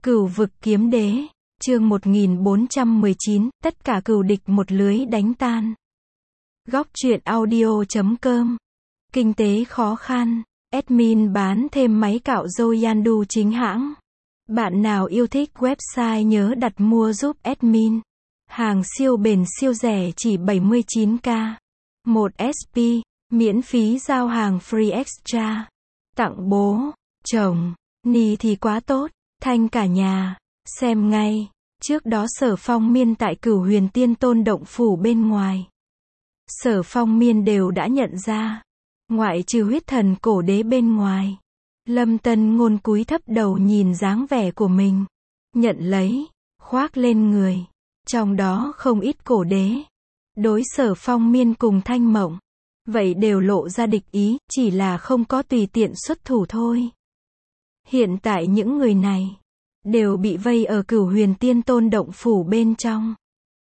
Cửu vực kiếm đế, chương 1419, tất cả cừu địch một lưới đánh tan. Góc truyện audio.com. Kinh tế khó khăn, admin bán thêm máy cạo râu Yandu chính hãng. Bạn nào yêu thích website nhớ đặt mua giúp admin. Hàng siêu bền siêu rẻ chỉ 79k. 1 SP, miễn phí giao hàng free extra. Tặng bố, chồng, ni thì quá tốt. Thanh cả nhà, xem ngay. Trước đó Sở Phong Miên tại Cửu Huyền Tiên Tôn động phủ bên ngoài. Sở Phong Miên đều đã nhận ra. Ngoại trừ huyết thần cổ đế bên ngoài. Lâm Tân Ngôn cúi thấp đầu nhìn dáng vẻ của mình. Nhận lấy, khoác lên người. Trong đó không ít cổ đế. Đối Sở Phong Miên cùng Thanh Mộng. Vậy đều lộ ra địch ý, chỉ là không có tùy tiện xuất thủ thôi. Hiện tại những người này đều bị vây ở Cửu Huyền Tiên Tôn động phủ bên trong.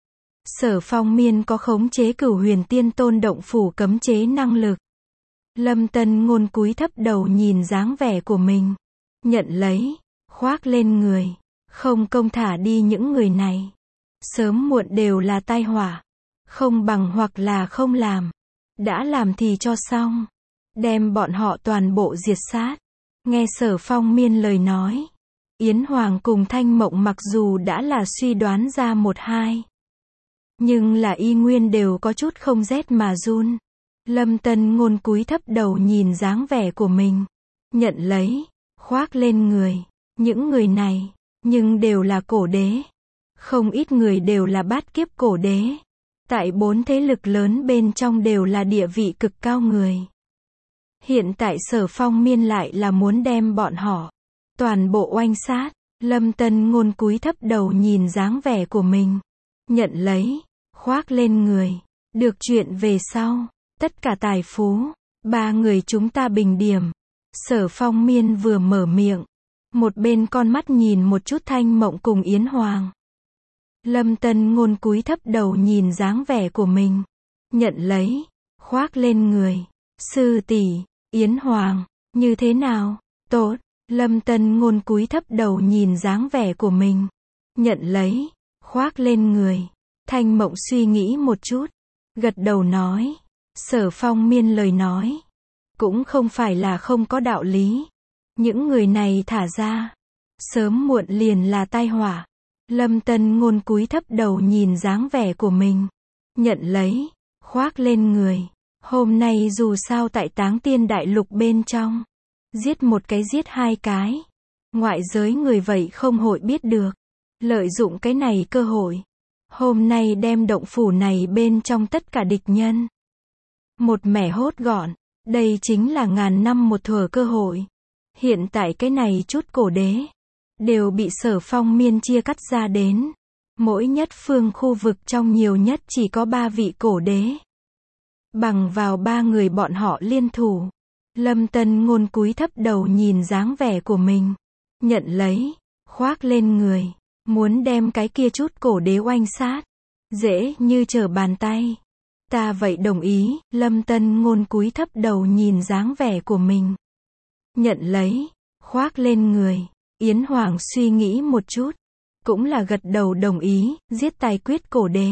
Sở Phong Miên có khống chế Cửu Huyền Tiên Tôn động phủ cấm chế năng lực. Lâm Tân Ngôn cúi thấp đầu nhìn dáng vẻ của mình. Nhận lấy, khoác lên người. Không công thả đi những người này. Sớm muộn đều là tai họa. Không bằng hoặc là không làm. Đã làm thì cho xong. Đem bọn họ toàn bộ diệt sát. Nghe Sở Phong Miên lời nói. Yến Hoàng cùng Thanh Mộng mặc dù đã là suy đoán ra một hai. Nhưng là y nguyên đều có chút không rét mà run. Lâm Tân Ngôn cúi thấp đầu nhìn dáng vẻ của mình. Nhận lấy, khoác lên người. Những người này, nhưng đều là cổ đế. Không ít người đều là bát kiếp cổ đế. Tại 4 thế lực lớn bên trong đều là địa vị cực cao người. Hiện tại Sở Phong Miên lại là muốn đem bọn họ toàn bộ oanh sát. Lâm Tân Ngôn cúi thấp đầu nhìn dáng vẻ của mình. Nhận lấy, khoác lên người. Được chuyện về sau, tất cả tài phú, 3 người chúng ta bình điểm. Sở Phong Miên vừa mở miệng. Một bên con mắt nhìn một chút Thanh Mộng cùng Yến Hoàng. Lâm Tân Ngôn cúi thấp đầu nhìn dáng vẻ của mình. Nhận lấy, khoác lên người. Sư tỷ, Yến Hoàng, như thế nào? Tốt. Lâm Tân Ngôn cúi thấp đầu nhìn dáng vẻ của mình. Nhận lấy, khoác lên người. Thanh Mộng suy nghĩ một chút. Gật đầu nói. Sở Phong Miên lời nói. Cũng không phải là không có đạo lý. Những người này thả ra. Sớm muộn liền là tai họa. Lâm Tân Ngôn cúi thấp đầu nhìn dáng vẻ của mình. Nhận lấy, khoác lên người. Hôm nay dù sao tại Táng Tiên Đại Lục bên trong. Giết một cái giết hai cái. Ngoại giới người vậy không hội biết được. Lợi dụng cái này cơ hội. Hôm nay đem động phủ này bên trong tất cả địch nhân. Một mẻ hốt gọn. Đây chính là ngàn năm một thuở cơ hội. Hiện tại cái này chút cổ đế. Đều bị Sở Phong Miên chia cắt ra đến. Mỗi nhất phương khu vực trong nhiều nhất chỉ có 3 vị cổ đế. Bằng vào 3 người bọn họ liên thủ. Lâm Tân Ngôn cúi thấp đầu nhìn dáng vẻ của mình. Nhận lấy, khoác lên người. Muốn đem cái kia chút cổ đế oanh sát. Dễ như trở bàn tay. Ta vậy đồng ý. Lâm Tân Ngôn cúi thấp đầu nhìn dáng vẻ của mình. Nhận lấy, khoác lên người. Yến Hoàng suy nghĩ một chút. Cũng là gật đầu đồng ý. Giết tài quyết cổ đế.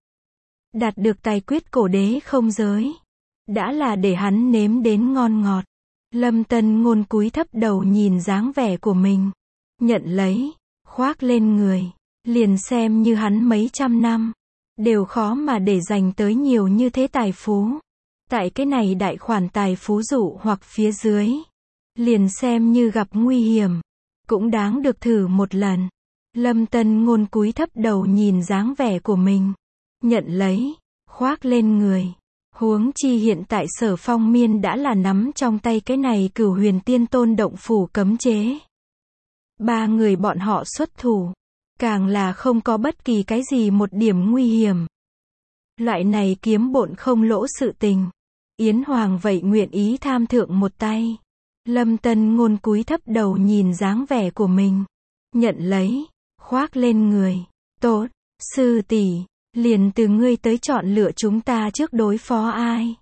Đạt được tài quyết cổ đế không giới. Đã là để hắn nếm đến ngon ngọt. Lâm Tân Ngôn cúi thấp đầu nhìn dáng vẻ của mình. Nhận lấy, khoác lên người. Liền xem như hắn mấy trăm năm. Đều khó mà để dành tới nhiều như thế tài phú. Tại cái này đại khoản tài phú dụ hoặc phía dưới. Liền xem như gặp nguy hiểm. Cũng đáng được thử một lần. Lâm Tân Ngôn cúi thấp đầu nhìn dáng vẻ của mình. Nhận lấy, khoác lên người. Huống chi hiện tại Sở Phong Miên đã là nắm trong tay cái này Cửu Huyền Tiên Tôn động phủ cấm chế. 3 người bọn họ xuất thủ. Càng là không có bất kỳ cái gì một điểm nguy hiểm. Loại này kiếm bộn không lỗ sự tình. Yến Hoàng vậy nguyện ý tham thượng một tay. Lâm Tân Ngôn cúi thấp đầu nhìn dáng vẻ của mình. Nhận lấy, khoác lên người. Tốt, sư tỷ. Liền từ ngươi tới chọn lựa chúng ta trước đối phó ai.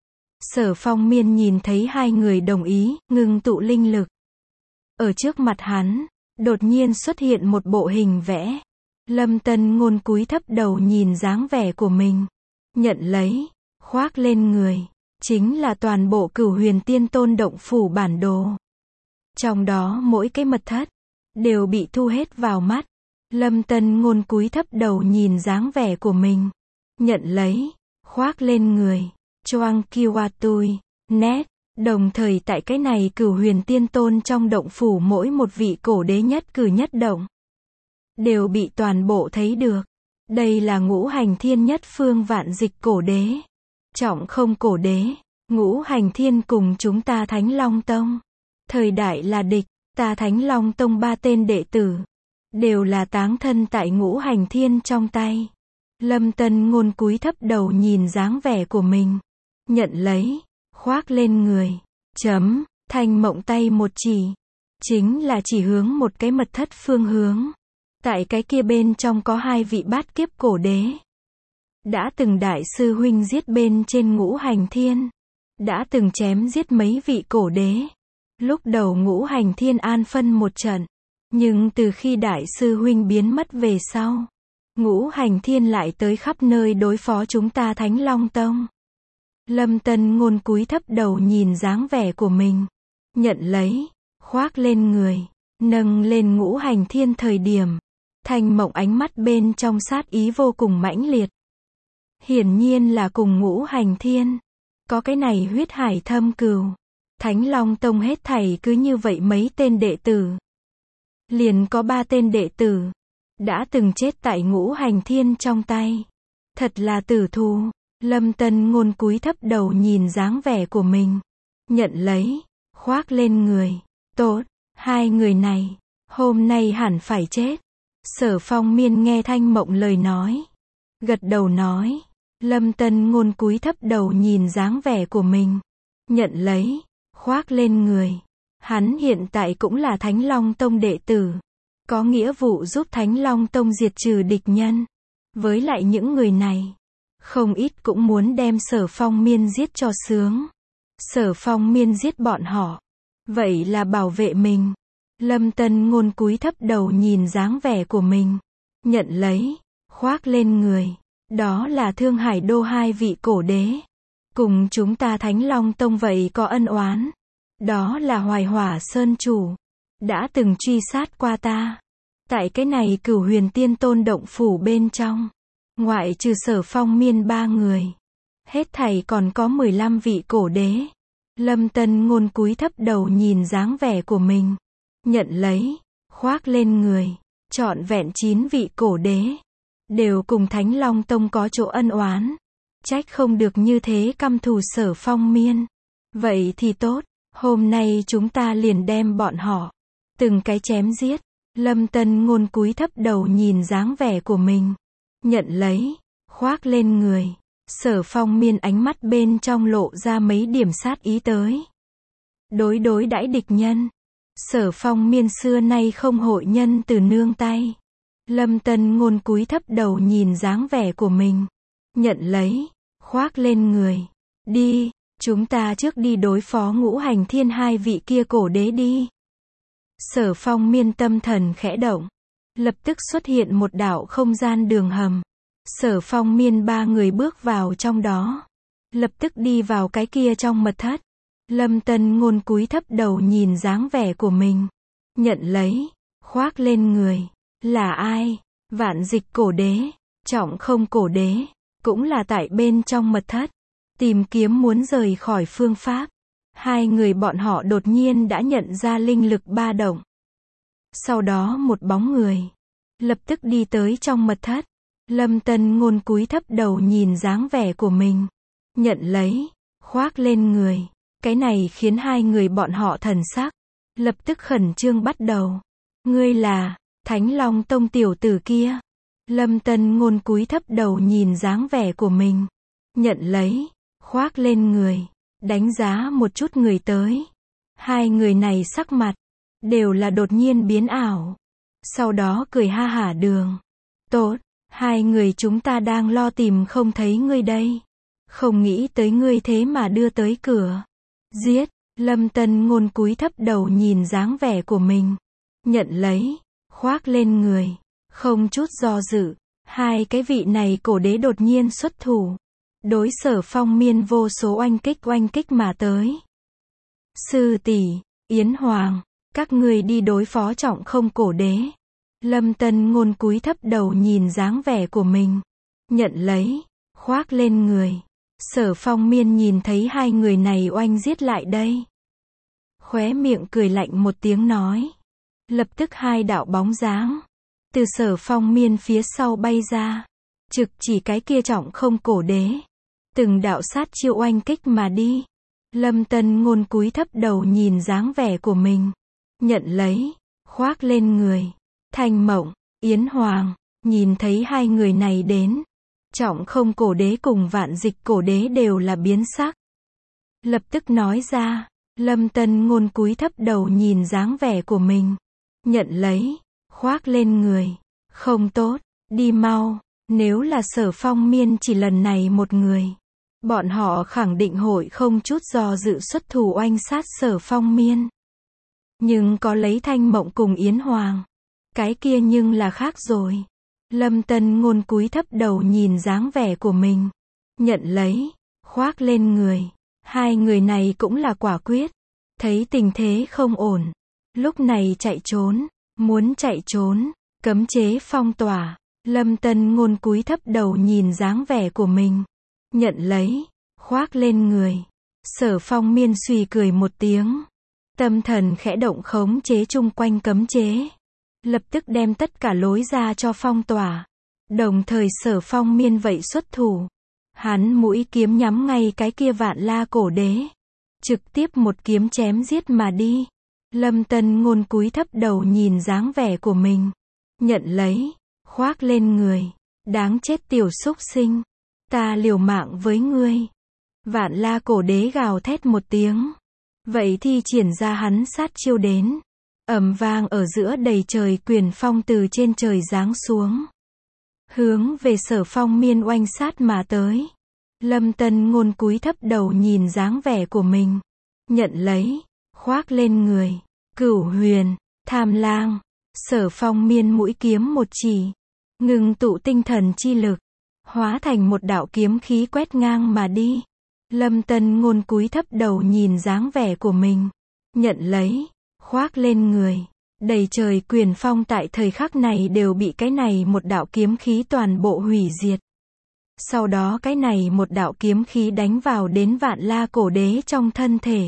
Sở Phong Miên nhìn thấy 2 người đồng ý, ngưng tụ linh lực. Ở trước mặt hắn, Đột nhiên xuất hiện một bộ hình vẽ. Lâm Tân Ngôn cúi thấp đầu nhìn dáng vẻ của mình. Nhận lấy, khoác lên người. Chính là toàn bộ Cửu Huyền Tiên Tôn động phủ bản đồ. Trong đó mỗi cái mật thất đều bị thu hết vào mắt. Lâm Tân Ngôn cúi thấp đầu nhìn dáng vẻ của mình. Nhận lấy, khoác lên người. Choang Kiwatui, nét. Đồng thời tại cái này Cửu Huyền Tiên Tôn trong động phủ mỗi một vị cổ đế nhất cử nhất động đều bị toàn bộ thấy được. Đây là ngũ hành thiên nhất phương vạn dịch cổ đế. Trọng không cổ đế, ngũ hành thiên cùng chúng ta Thánh Long Tông. Thời đại là địch, ta Thánh Long Tông 3 tên đệ tử đều là táng thân tại ngũ hành thiên trong tay. Lâm Tân Ngôn cúi thấp đầu nhìn dáng vẻ của mình. Nhận lấy, khoác lên người. Thanh Mộng tay một chỉ. Chính là chỉ hướng một cái mật thất phương hướng. Tại cái kia bên trong có 2 vị bát kiếp cổ đế. Đã từng đại sư huynh giết bên trên ngũ hành thiên. Đã từng chém giết mấy vị cổ đế. Lúc đầu ngũ hành thiên an phân một trận. Nhưng từ khi đại sư huynh biến mất về sau, ngũ hành thiên lại tới khắp nơi đối phó chúng ta Thánh Long Tông. Lâm Tân Ngôn cúi thấp đầu nhìn dáng vẻ của mình. Nhận lấy, khoác lên người. Nâng lên ngũ hành thiên thời điểm. Thanh Mộng ánh mắt bên trong sát ý vô cùng mãnh liệt. Hiển nhiên là cùng ngũ hành thiên. Có cái này huyết hải thâm cừu. Thánh Long Tông hết thảy cứ như vậy mấy tên đệ tử. Liền có 3 tên đệ tử. Đã từng chết tại ngũ hành thiên trong tay. Thật là tử thù. Lâm Tân Ngôn cúi thấp đầu nhìn dáng vẻ của mình. Nhận lấy, khoác lên người. Tốt, 2 người này, hôm nay hẳn phải chết. Sở Phong Miên nghe Thanh Mộng lời nói. Gật đầu nói. Lâm Tân Ngôn cúi thấp đầu nhìn dáng vẻ của mình. Nhận lấy, khoác lên người. Hắn hiện tại cũng là Thánh Long Tông đệ tử. Có nghĩa vụ giúp Thánh Long Tông diệt trừ địch nhân. Với lại những người này, không ít cũng muốn đem Sở Phong Miên giết cho sướng. Sở Phong Miên giết bọn họ. Vậy là bảo vệ mình. Lâm Tân Ngôn cúi thấp đầu nhìn dáng vẻ của mình. Nhận lấy, khoác lên người. Đó là Thương Hải Đô 2 vị cổ đế. Cùng chúng ta Thánh Long Tông vậy có ân oán. Đó là Hoài Hỏa Sơn Chủ. Đã từng truy sát qua ta. Tại cái này Cửu Huyền Tiên Tôn động phủ bên trong. Ngoại trừ Sở Phong Miên 3 người. Hết thảy còn có 15 vị cổ đế. Lâm Tân Ngôn cúi thấp đầu nhìn dáng vẻ của mình. Nhận lấy, khoác lên người. Trọn vẹn 9 vị cổ đế. Đều cùng Thánh Long Tông có chỗ ân oán. Trách không được như thế căm thù Sở Phong Miên. Vậy thì tốt, hôm nay chúng ta liền đem bọn họ từng cái chém giết. Lâm Tân Ngôn cúi thấp đầu nhìn dáng vẻ của mình. Nhận lấy, khoác lên người. Sở Phong Miên ánh mắt bên trong lộ ra mấy điểm sát ý tới. Đối đãi địch nhân. Sở Phong Miên xưa nay không hội nhân từ nương tay. Lâm Tân Ngôn cúi thấp đầu nhìn dáng vẻ của mình. Nhận lấy, khoác lên người. Đi, chúng ta trước đi đối phó ngũ hành thiên 2 vị kia cổ đế đi. Sở Phong Miên tâm thần khẽ động. Lập tức xuất hiện một đạo không gian đường hầm. Sở Phong Miên 3 người bước vào trong đó. Lập tức đi vào cái kia trong mật thất. Lâm Tân Ngôn cúi thấp đầu nhìn dáng vẻ của mình. Nhận lấy, khoác lên người. Là ai? Vạn dịch cổ đế. Trọng không cổ đế. Cũng là tại bên trong mật thất. Tìm kiếm muốn rời khỏi phương pháp. 2 người bọn họ đột nhiên đã nhận ra linh lực ba động. Sau đó một bóng người lập tức đi tới trong mật thất. Lâm Tân Ngôn cúi thấp đầu nhìn dáng vẻ của mình. Nhận lấy, khoác lên người. Cái này khiến 2 người bọn họ thần sắc lập tức khẩn trương bắt đầu. Ngươi là Thánh Long Tông tiểu tử kia. Lâm Tân Ngôn cúi thấp đầu nhìn dáng vẻ của mình. Nhận lấy, khoác lên người. Đánh giá một chút người tới. 2 người này sắc mặt đều là đột nhiên biến ảo. Sau đó cười ha hả đường. Tốt, 2 người chúng ta đang lo tìm không thấy ngươi đây. Không nghĩ tới ngươi thế mà đưa tới cửa. Giết. Lâm Tân Ngôn cúi thấp đầu nhìn dáng vẻ của mình. nhận lấy, khoác lên người. Không chút do dự, hai cái vị này cổ đế đột nhiên xuất thủ. Đối Sở Phong Miên vô số oanh kích mà tới. Sư tỷ, Yến Hoàng, các ngươi đi đối phó Trọng Không cổ đế. Lâm Tân Ngôn cúi thấp đầu nhìn dáng vẻ của mình. Nhận lấy, khoác lên người. Sở Phong Miên nhìn thấy hai người này oanh giết lại đây. Khóe miệng cười lạnh một tiếng nói. Lập tức hai đạo bóng dáng từ Sở Phong Miên phía sau bay ra. Trực chỉ cái kia Trọng Không cổ đế. Từng đạo sát chiêu oanh kích mà đi. Lâm Tân Ngôn cúi thấp đầu nhìn dáng vẻ của mình. Nhận lấy, khoác lên người. Thanh Mộng, Yến Hoàng, nhìn thấy hai người này đến. Trọng Không cổ đế cùng Vạn Dịch cổ đế đều là biến sắc. Lập tức nói ra, Lâm Tân Ngôn cúi thấp đầu nhìn dáng vẻ của mình. Nhận lấy, khoác lên người. Không tốt, đi mau, nếu là Sở Phong Miên chỉ lần này một người. Bọn họ khẳng định hội không chút do dự xuất thủ oanh sát Sở Phong Miên. Nhưng có lấy Thanh Mộng cùng Yến Hoàng. Cái kia nhưng là khác rồi. Lâm Tân Ngôn cúi thấp đầu nhìn dáng vẻ của mình. Nhận lấy, khoác lên người. Hai người này cũng là quả quyết. Thấy tình thế không ổn. Lúc này chạy trốn. Muốn chạy trốn. Cấm chế phong tỏa. Lâm Tân Ngôn cúi thấp đầu nhìn dáng vẻ của mình. Nhận lấy, khoác lên người. Sở Phong Miên suy cười một tiếng. Tâm thần khẽ động khống chế chung quanh cấm chế. Lập tức đem tất cả lối ra cho phong tỏa. Đồng thời Sở Phong Miên vậy xuất thủ. Hắn mũi kiếm nhắm ngay cái kia Vạn La cổ đế. Trực tiếp một kiếm chém giết mà đi. Lâm Tân Ngôn cúi thấp đầu nhìn dáng vẻ của mình. Nhận lấy, khoác lên người. Đáng chết tiểu súc sinh. Ta liều mạng với ngươi. Vạn La cổ đế gào thét một tiếng. Vậy thi triển ra hắn sát chiêu đến. Ầm vang ở giữa đầy trời quyền phong từ trên trời giáng xuống. Hướng về Sở Phong Miên oanh sát mà tới. Lâm Tân Ngôn cúi thấp đầu nhìn dáng vẻ của mình. Nhận lấy, khoác lên người. Cửu Huyền, Tham Lang. Sở Phong Miên mũi kiếm một chỉ. Ngừng tụ tinh thần chi lực. Hóa thành một đạo kiếm khí quét ngang mà đi. Lâm Tân Ngôn cúi thấp đầu nhìn dáng vẻ của mình. Nhận lấy, khoác lên người. Đầy trời quyền phong tại thời khắc này đều bị cái này một đạo kiếm khí toàn bộ hủy diệt. Sau đó cái này một đạo kiếm khí đánh vào đến Vạn La cổ đế trong thân thể.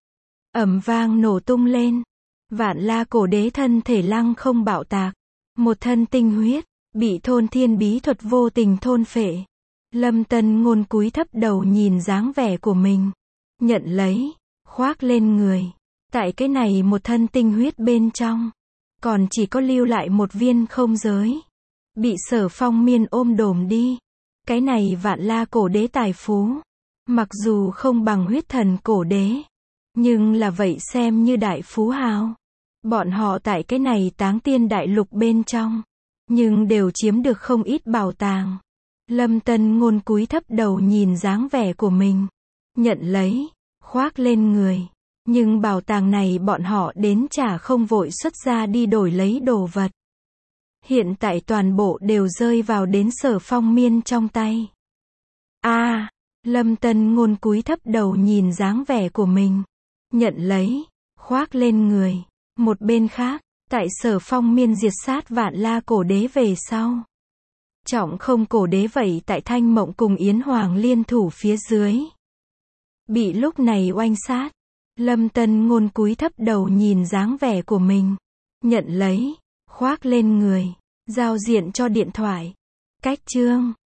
Ầm vang nổ tung lên. Vạn La cổ đế thân thể lăng không bạo tạc. Một thân tinh huyết, bị thôn thiên bí thuật vô tình thôn phệ. Lâm Tân Ngôn cúi thấp đầu nhìn dáng vẻ của mình. Nhận lấy, khoác lên người. Tại cái này một thân tinh huyết bên trong. Còn chỉ có lưu lại một viên không giới. Bị Sở Phong Miên ôm đồm đi. Cái này Vạn La cổ đế tài phú. Mặc dù không bằng huyết thần cổ đế. Nhưng là vậy xem như đại phú hào. Bọn họ tại cái này Táng Tiên đại lục bên trong. Nhưng đều chiếm được không ít bảo tàng. Lâm Tân Ngôn cúi thấp đầu nhìn dáng vẻ của mình. Nhận lấy, khoác lên người. Nhưng bảo tàng này bọn họ đến chả không vội xuất ra đi đổi lấy đồ vật. Hiện tại toàn bộ đều rơi vào đến Sở Phong Miên trong tay. Lâm Tân Ngôn cúi thấp đầu nhìn dáng vẻ của mình. Nhận lấy, khoác lên người. Một bên khác, tại Sở Phong Miên diệt sát Vạn La cổ đế về sau. Trọng Không cổ đế vậy tại Thanh Mộng cùng Yến Hoàng liên thủ phía dưới. Bị lúc này oanh sát. Lâm Tân Ngôn cúi thấp đầu nhìn dáng vẻ của mình. Nhận lấy, khoác lên người. Giao diện cho điện thoại. Cách chương